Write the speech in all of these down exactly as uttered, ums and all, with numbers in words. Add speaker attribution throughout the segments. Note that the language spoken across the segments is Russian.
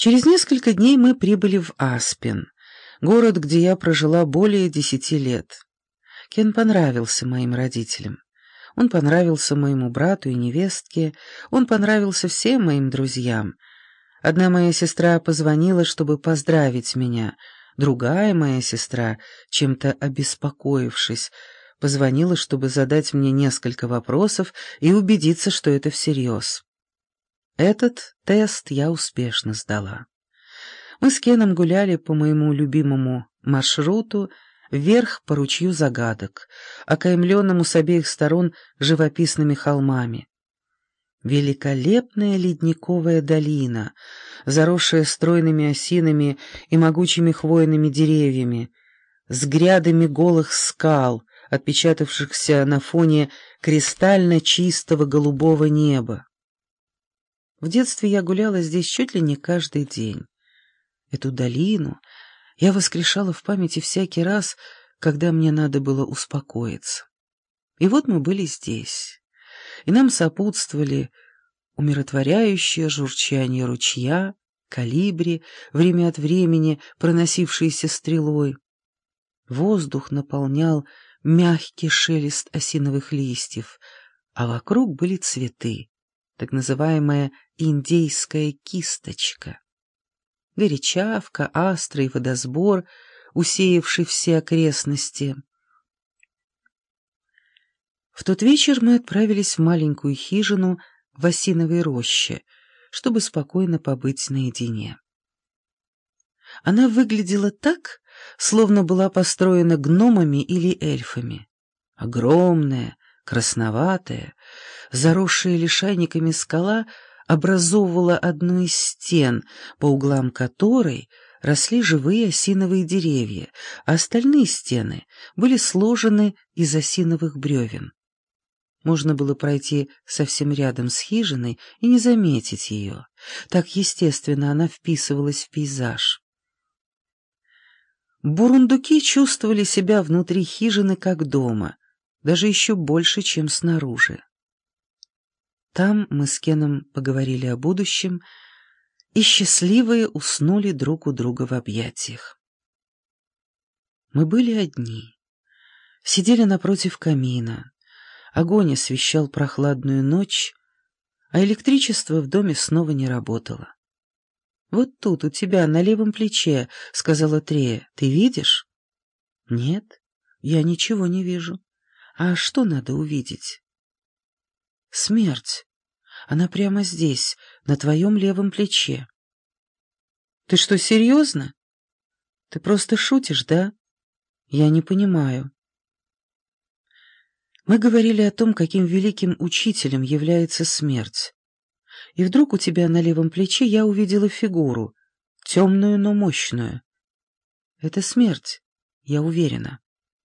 Speaker 1: Через несколько дней мы прибыли в Аспен, город, где я прожила более десяти лет. Кен понравился моим родителям. Он понравился моему брату и невестке, он понравился всем моим друзьям. Одна моя сестра позвонила, чтобы поздравить меня, другая моя сестра, чем-то обеспокоившись, позвонила, чтобы задать мне несколько вопросов и убедиться, что это всерьез. Этот тест я успешно сдала. Мы с Кеном гуляли по моему любимому маршруту вверх по ручью загадок, окаймленному с обеих сторон живописными холмами. Великолепная ледниковая долина, заросшая стройными осинами и могучими хвойными деревьями, с грядами голых скал, отпечатавшихся на фоне кристально чистого голубого неба. В детстве я гуляла здесь чуть ли не каждый день. Эту долину я воскрешала в памяти всякий раз, когда мне надо было успокоиться. И вот мы были здесь, и нам сопутствовали умиротворяющее журчание ручья, калибри, время от времени проносившиеся стрелой. Воздух наполнял мягкий шелест осиновых листьев, а вокруг были цветы, так называемая индейская кисточка. Горячавка, астра и водосбор, усеявший все окрестности. В тот вечер мы отправились в маленькую хижину в осиновой роще, чтобы спокойно побыть наедине. Она выглядела так, словно была построена гномами или эльфами. Огромная, красноватая, заросшая лишайниками скала образовывала одну из стен, по углам которой росли живые осиновые деревья, а остальные стены были сложены из осиновых бревен. Можно было пройти совсем рядом с хижиной и не заметить ее. Так естественно она вписывалась в пейзаж. Бурундуки чувствовали себя внутри хижины как дома, даже еще больше, чем снаружи. Там мы с Кеном поговорили о будущем, и счастливые уснули друг у друга в объятиях. Мы были одни, сидели напротив камина, огонь освещал прохладную ночь, а электричество в доме снова не работало. «Вот тут, у тебя, на левом плече», — сказала Трея, — «ты видишь?» «Нет, я ничего не вижу. А что надо увидеть?» «Смерть. Она прямо здесь, на твоем левом плече». «Ты что, серьезно? Ты просто шутишь, да? Я не понимаю». Мы говорили о том, каким великим учителем является смерть. И вдруг у тебя на левом плече я увидела фигуру, темную, но мощную. Это смерть, я уверена.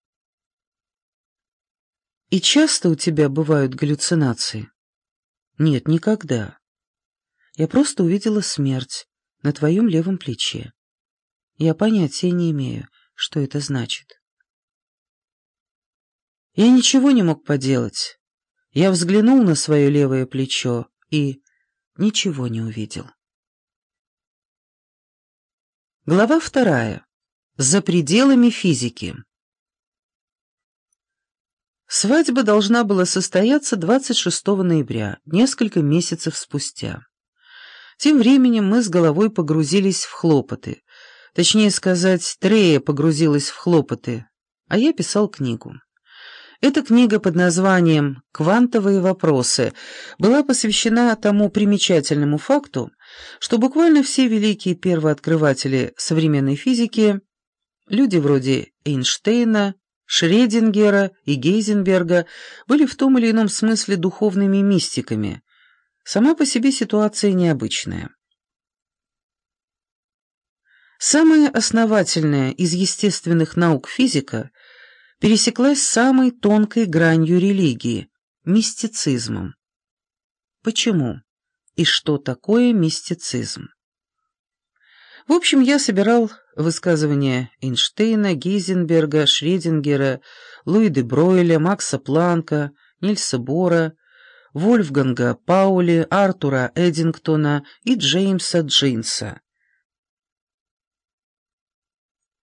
Speaker 1: И часто у тебя бывают галлюцинации? Нет, никогда. Я просто увидела смерть на твоем левом плече. Я понятия не имею, что это значит. Я ничего не мог поделать. Я взглянул на свое левое плечо и ничего не увидел. Глава вторая. За пределами физики. Свадьба должна была состояться двадцать шестого ноября, несколько месяцев спустя. Тем временем мы с головой погрузились в хлопоты. Точнее сказать, Трея погрузилась в хлопоты, а я писал книгу. Эта книга под названием «Квантовые вопросы» была посвящена тому примечательному факту, что буквально все великие первооткрыватели современной физики, люди вроде Эйнштейна, Шрёдингера и Гейзенберга, были в том или ином смысле духовными мистиками. Сама по себе ситуация необычная. Самая основательная из естественных наук физика пересеклась с самой тонкой гранью религии – мистицизмом. Почему? И что такое мистицизм? В общем, я собирал высказывания Эйнштейна, Гейзенберга, Шрёдингера, Луи де Бройля, Макса Планка, Нильса Бора, Вольфганга Паули, Артура Эддингтона и Джеймса Джинса.